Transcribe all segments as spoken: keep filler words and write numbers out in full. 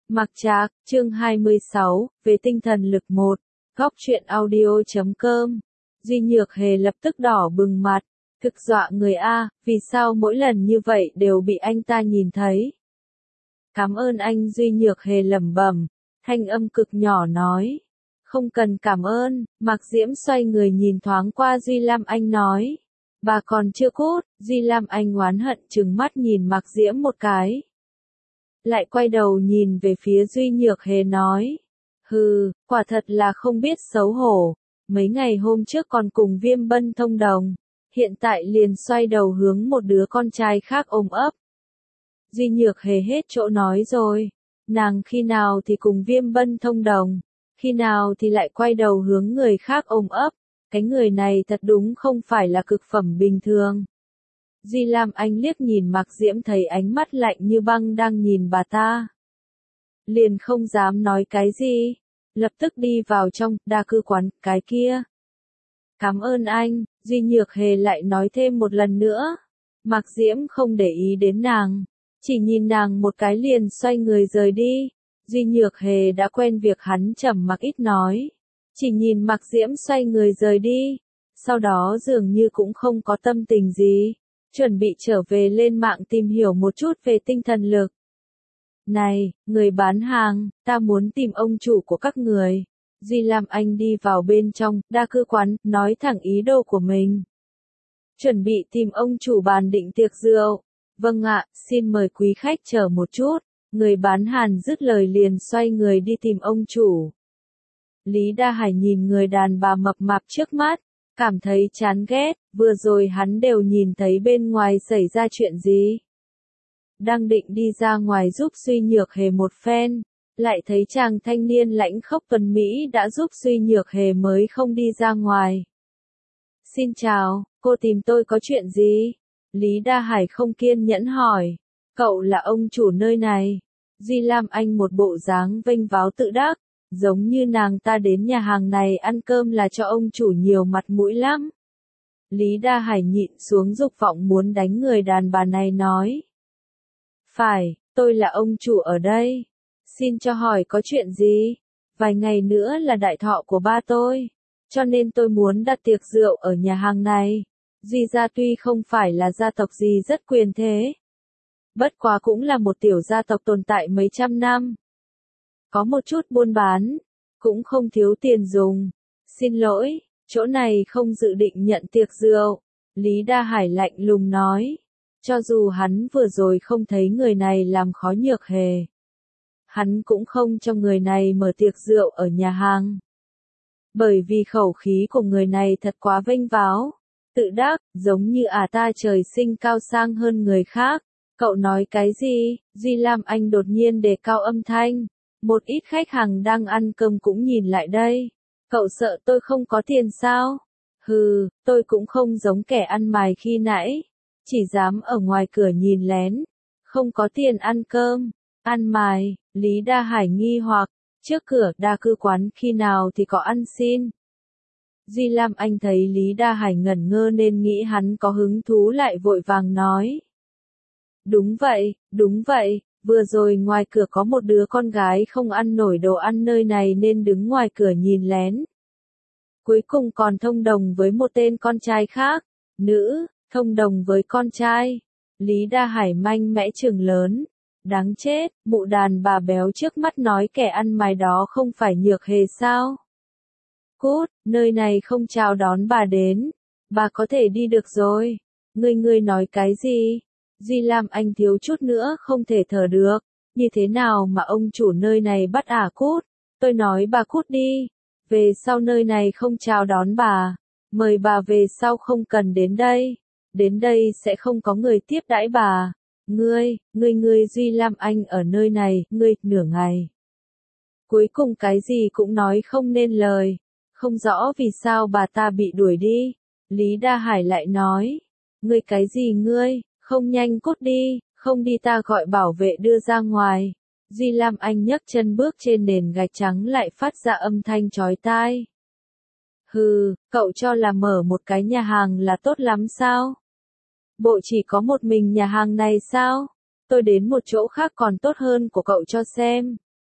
Mặc Trạc, chương hai mươi sáu, về tinh thần lực một, góc truyện audio chấm com. Duy Nhược Hề lập tức đỏ bừng mặt, thực dọa người a, vì sao mỗi lần như vậy đều bị anh ta nhìn thấy. Cảm ơn anh, Duy Nhược Hề lẩm bẩm, thanh âm cực nhỏ nói. Không cần cảm ơn, Mạc Diễm xoay người nhìn thoáng qua Duy Lam Anh nói. Bà còn chưa cút, Duy Lam Anh oán hận trừng mắt nhìn Mạc Diễm một cái. Lại quay đầu nhìn về phía Duy Nhược Hề nói. Hừ, quả thật là không biết xấu hổ, mấy ngày hôm trước còn cùng Viêm Bân thông đồng, hiện tại liền xoay đầu hướng một đứa con trai khác ôm ấp. Duy Nhược Hề hết chỗ nói rồi, nàng khi nào thì cùng Viêm Bân thông đồng, khi nào thì lại quay đầu hướng người khác ôm ấp, cái người này thật đúng không phải là cực phẩm bình thường. Duy Lam Anh liếc nhìn Mạc Diễm thấy ánh mắt lạnh như băng đang nhìn bà ta. Liền không dám nói cái gì, lập tức đi vào trong, đa cư quán, cái kia. Cảm ơn anh, Duy Nhược Hề lại nói thêm một lần nữa. Mạc Diễm không để ý đến nàng, chỉ nhìn nàng một cái liền xoay người rời đi. Duy Nhược Hề đã quen việc hắn trầm mặc ít nói, chỉ nhìn Mạc Diễm xoay người rời đi, sau đó dường như cũng không có tâm tình gì. Chuẩn bị trở về lên mạng tìm hiểu một chút về tinh thần lực. Này, người bán hàng, ta muốn tìm ông chủ của các người. Duy Lam Anh đi vào bên trong, đa cư quán, nói thẳng ý đồ của mình. Chuẩn bị tìm ông chủ bàn định tiệc rượu. Vâng ạ, xin mời quý khách chờ một chút. Người bán hàng dứt lời liền xoay người đi tìm ông chủ. Lý Đa Hải nhìn người đàn bà mập mạp trước mắt. Cảm thấy chán ghét, vừa rồi hắn đều nhìn thấy bên ngoài xảy ra chuyện gì. Đang định đi ra ngoài giúp Duy Nhược Hề một phen, lại thấy chàng thanh niên lãnh khốc tuấn Mỹ đã giúp Duy Nhược Hề mới không đi ra ngoài. Xin chào, cô tìm tôi có chuyện gì? Lý Đa Hải không kiên nhẫn hỏi, cậu là ông chủ nơi này. Duy Lam Anh một bộ dáng vênh váo tự đắc. Giống như nàng ta đến nhà hàng này ăn cơm là cho ông chủ nhiều mặt mũi lắm. Lý Đa Hải nhịn xuống dục vọng muốn đánh người đàn bà này nói. Phải, tôi là ông chủ ở đây. Xin cho hỏi có chuyện gì? Vài ngày nữa là đại thọ của ba tôi, cho nên tôi muốn đặt tiệc rượu ở nhà hàng này. Duy gia tuy không phải là gia tộc gì rất quyền thế, bất quá cũng là một tiểu gia tộc tồn tại mấy trăm năm. Có một chút buôn bán, cũng không thiếu tiền dùng. Xin lỗi, chỗ này không dự định nhận tiệc rượu. Lý Đa Hải lạnh lùng nói. Cho dù hắn vừa rồi không thấy người này làm khó Nhược Hề, hắn cũng không cho người này mở tiệc rượu ở nhà hàng. Bởi vì khẩu khí của người này thật quá vênh váo, tự đắc, giống như à ta trời sinh cao sang hơn người khác. Cậu nói cái gì? Duy Lam Anh đột nhiên đề cao âm thanh. Một ít khách hàng đang ăn cơm cũng nhìn lại đây. Cậu sợ tôi không có tiền sao? Hừ, tôi cũng không giống kẻ ăn mày khi nãy. Chỉ dám ở ngoài cửa nhìn lén. Không có tiền ăn cơm. Ăn mày, Lý Đa Hải nghi hoặc. Trước cửa đa cư quán khi nào thì có ăn xin. Duy Lam Anh thấy Lý Đa Hải ngẩn ngơ nên nghĩ hắn có hứng thú lại vội vàng nói. Đúng vậy, đúng vậy. Vừa rồi ngoài cửa có một đứa con gái không ăn nổi đồ ăn nơi này nên đứng ngoài cửa nhìn lén. Cuối cùng còn thông đồng với một tên con trai khác. Nữ, thông đồng với con trai. Lý Đa Hải manh mẽ trừng lớn. Đáng chết, mụ đàn bà béo trước mắt nói kẻ ăn mày đó không phải Nhược Hề sao? Cút, nơi này không chào đón bà đến. Bà có thể đi được rồi. Ngươi ngươi nói cái gì? Duy Lam Anh thiếu chút nữa không thể thở được, như thế nào mà ông chủ nơi này bắt ả cút, tôi nói bà cút đi, về sau nơi này không chào đón bà, mời bà về sau không cần đến đây, đến đây sẽ không có người tiếp đãi bà, ngươi, ngươi ngươi Duy Lam Anh ở nơi này, ngươi, nửa ngày. Cuối cùng cái gì cũng nói không nên lời, không rõ vì sao bà ta bị đuổi đi, Lý Đa Hải lại nói, ngươi cái gì ngươi? Không nhanh cút đi, không đi ta gọi bảo vệ đưa ra ngoài. Duy Lam Anh nhấc chân bước trên nền gạch trắng lại phát ra âm thanh chói tai. Hừ, cậu cho là mở một cái nhà hàng là tốt lắm sao? Bộ chỉ có một mình nhà hàng này sao? Tôi đến một chỗ khác còn tốt hơn của cậu cho xem.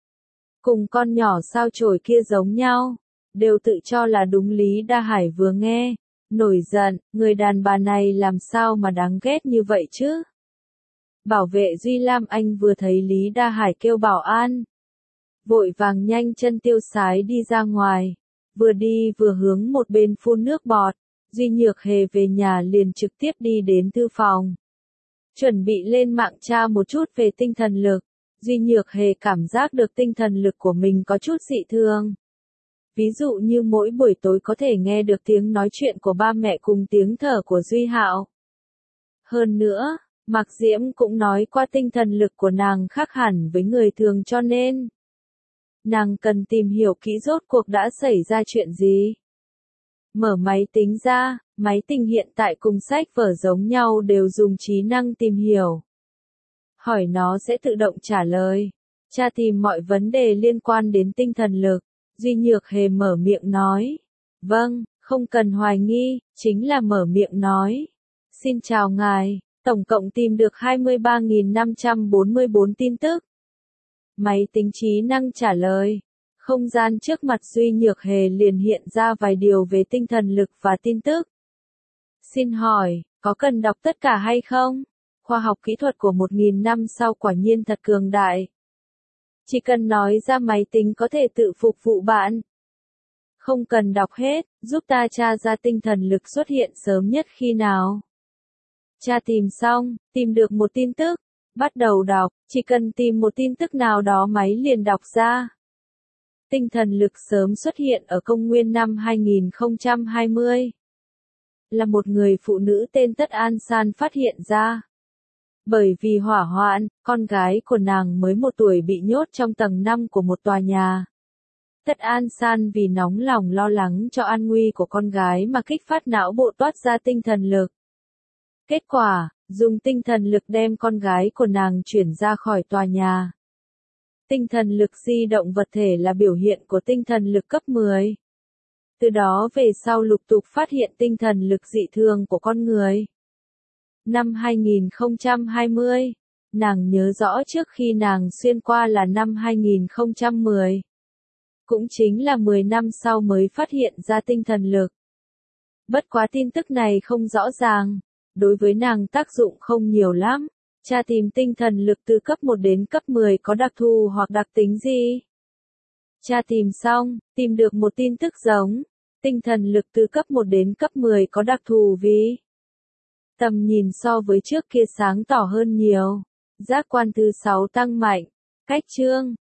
Cùng con nhỏ sao chổi kia giống nhau, đều tự cho là đúng. Lý Đa Hải vừa nghe, nổi giận, người đàn bà này làm sao mà đáng ghét như vậy chứ? Bảo vệ Duy Lam Anh vừa thấy Lý Đa Hải kêu bảo an, vội vàng nhanh chân tiêu sái đi ra ngoài, vừa đi vừa hướng một bên phun nước bọt. Duy Nhược Hề về nhà liền trực tiếp đi đến thư phòng, chuẩn bị lên mạng tra một chút về tinh thần lực. Duy Nhược Hề cảm giác được tinh thần lực của mình có chút dị thường. Ví dụ như mỗi buổi tối có thể nghe được tiếng nói chuyện của ba mẹ cùng tiếng thở của Duy Hạo. Hơn nữa, Mạc Diễm cũng nói qua tinh thần lực của nàng khác hẳn với người thường, cho nên nàng cần tìm hiểu kỹ rốt cuộc đã xảy ra chuyện gì. Mở máy tính ra, máy tính hiện tại cùng sách vở giống nhau, đều dùng trí năng tìm hiểu. Hỏi nó sẽ tự động trả lời. Tra tìm mọi vấn đề liên quan đến tinh thần lực. Duy Nhược Hề mở miệng nói. Vâng, không cần hoài nghi, chính là mở miệng nói. Xin chào ngài, tổng cộng tìm được hai mươi ba nghìn năm trăm bốn mươi bốn tin tức. Máy tính trí năng trả lời. Không gian trước mặt Duy Nhược Hề liền hiện ra vài điều về tinh thần lực và tin tức. Xin hỏi, có cần đọc tất cả hay không? Khoa học kỹ thuật của một nghìn năm sau quả nhiên thật cường đại. Chỉ cần nói ra máy tính có thể tự phục vụ bạn. Không cần đọc hết, giúp ta tra ra tinh thần lực xuất hiện sớm nhất khi nào. Tra tìm xong, tìm được một tin tức, bắt đầu đọc, chỉ cần tìm một tin tức nào đó máy liền đọc ra. Tinh thần lực sớm xuất hiện ở công nguyên năm hai nghìn không trăm hai mươi. Là một người phụ nữ tên Tất An San phát hiện ra. Bởi vì hỏa hoạn, con gái của nàng mới một tuổi bị nhốt trong tầng năm của một tòa nhà. Tất An San vì nóng lòng lo lắng cho an nguy của con gái mà kích phát não bộ toát ra tinh thần lực. Kết quả, dùng tinh thần lực đem con gái của nàng chuyển ra khỏi tòa nhà. Tinh thần lực di động vật thể là biểu hiện của tinh thần lực cấp mười. Từ đó về sau lục tục phát hiện tinh thần lực dị thường của con người. Năm hai nghìn không trăm hai mươi, nàng nhớ rõ trước khi nàng xuyên qua là năm hai nghìn không trăm mười. Cũng chính là mười năm sau mới phát hiện ra tinh thần lực. Bất quá tin tức này không rõ ràng, đối với nàng tác dụng không nhiều lắm. Tra tìm tinh thần lực từ cấp một đến cấp mười có đặc thù hoặc đặc tính gì? Tra tìm xong, tìm được một tin tức giống. Tinh thần lực từ cấp một đến cấp mười có đặc thù vì tầm nhìn so với trước kia sáng tỏ hơn nhiều. Giác quan thứ sáu tăng mạnh. Cách chương